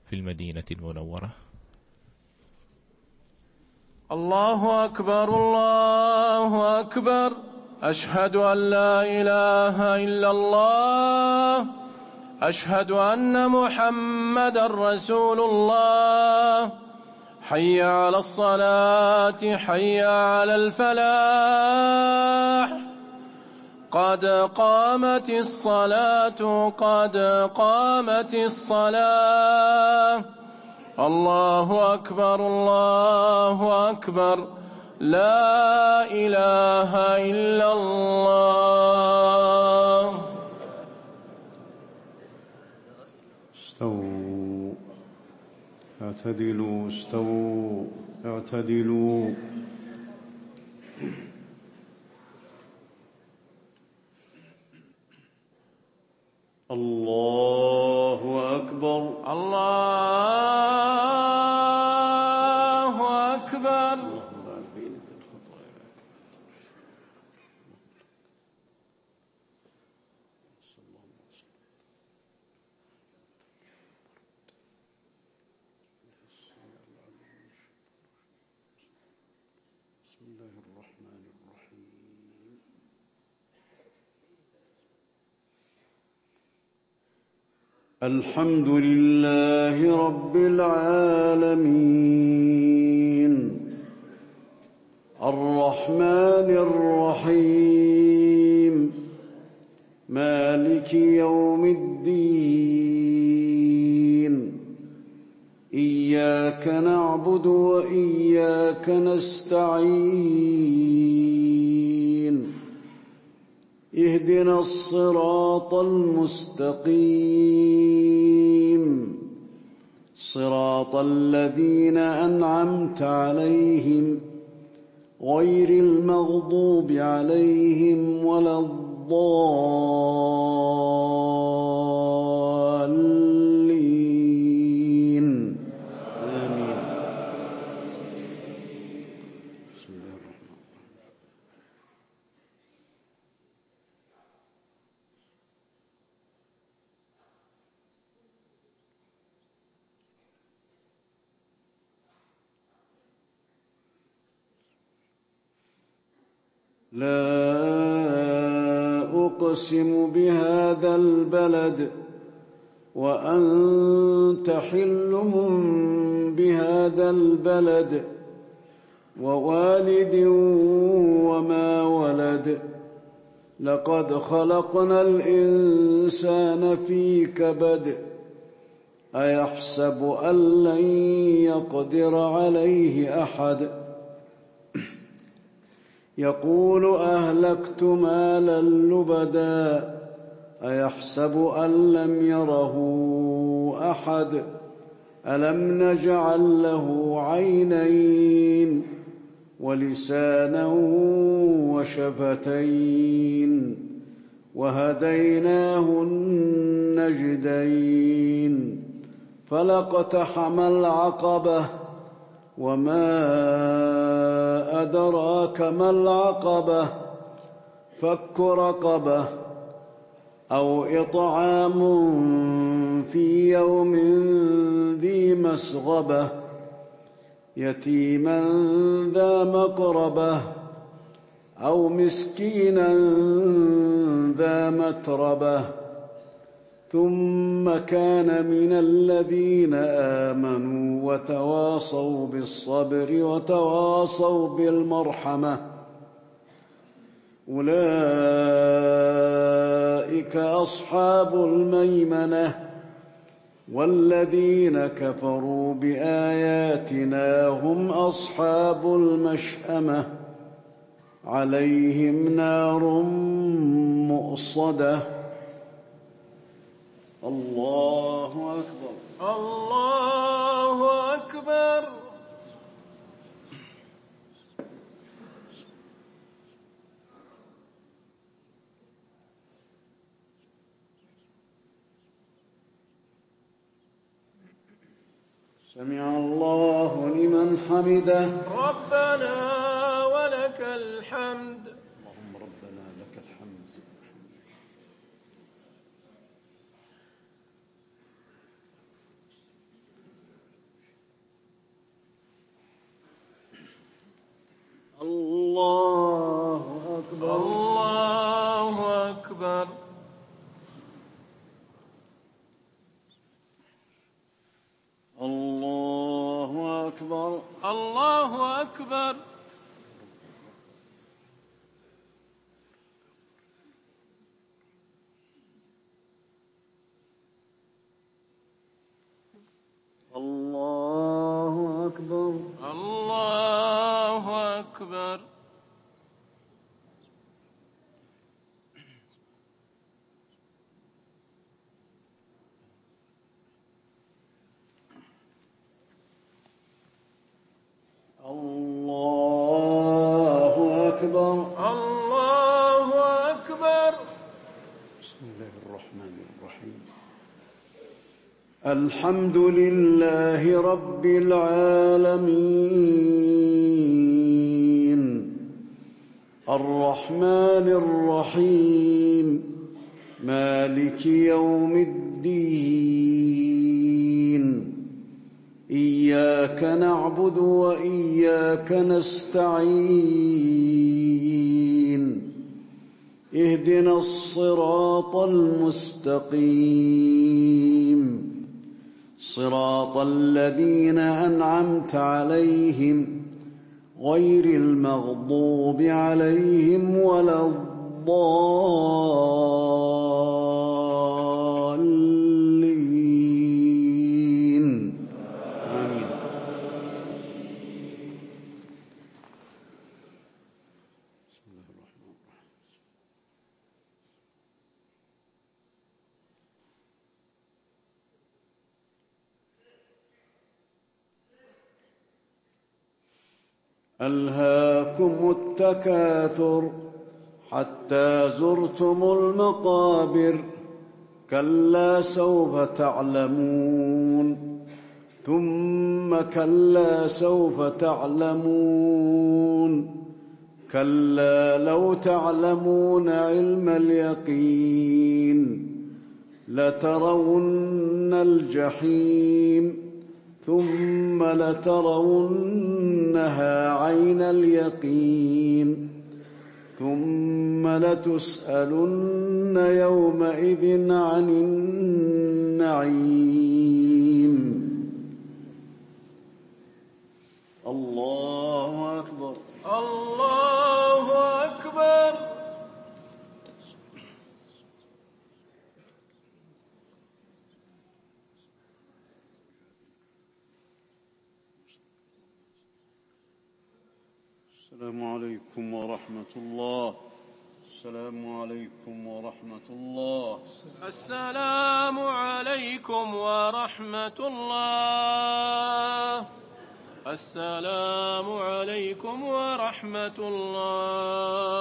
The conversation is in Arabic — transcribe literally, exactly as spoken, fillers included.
في المدينة المنورة. الله أكبر الله أكبر، أشهد أن لا إله إلا الله، أشهد أن محمدا رسول الله. حي على الصلاة حي على الفلاح، قد قامت الصلاة قد قامت الصلاة. الله أكبر الله أكبر، لا إله إلا الله. استووا اعتدلوا استووا اعتدلوا. الله أكبر الله أكبر. بسم الله الرحمن الرحيم. الحمد لله رب العالمين، الرحمن الرحيم، مالك يوم الدين. إياك نعبد وإياك نستعين، اهدنا الصراط المستقيم، صراط الذين أنعمت عليهم غير المغضوب عليهم ولا الضالين. آمين. بسم الله الرحمن الرحيم. لا أقسم بهذا البلد وأنت حل بهذا البلد ووالد وما ولد. لقد خلقنا الإنسان في كبد. أيحسب أن لن يقدر عليه أحد. يقول أهلكت مالا لبدا. أيحسب أن لم يره أحد. ألم نجعل له عينين ولسانا وشفتين وهديناه النجدين. فلاقتحم العقبة وما أدراك ما العقبة. فك رقبة أو إطعام في يوم ذي مسغبة يتيما ذا مقربة أو مسكينا ذا متربة. ثم كان من الذين آمنوا وتواصوا بالصبر وتواصوا بالمرحمة. أولئك أصحاب الميمنة. والذين كفروا بآياتنا هم أصحاب المشأمة. عليهم نار مؤصدة. الله أكبر الله أكبر. سمع الله لمن حمده. ربنا ولك الحمد. اللهم ربنا لك الحمد. أكبر الله أكبر. الله أكبر الله أكبر. الله أكبر الله أكبر. بسم الله الرحمن الرحيم. الحمد لله رب العالمين الرحمن الرحيم مالك يوم الدين إياك نعبد وإياك نستعين اهدنا الصراط المستقيم صراط الذين أنعمت عليهم غير المغضوب عليهم ولا الضالين آمين. بسم الله الرحمن الرحيم. ألهاكم التكاثر حتى زرتم المقابر كلا سوف تعلمون ثم كلا سوف تعلمون كلا لو تعلمون علم اليقين لترون الجحيم ثم لترونها عين اليقين ثم لتسألن يومئذ عن النعيم. الله أكبر الله أكبر. السلام عليكم ورحمة الله. السلام عليكم ورحمة الله. السلام عليكم ورحمة الله. السلام عليكم ورحمة الله.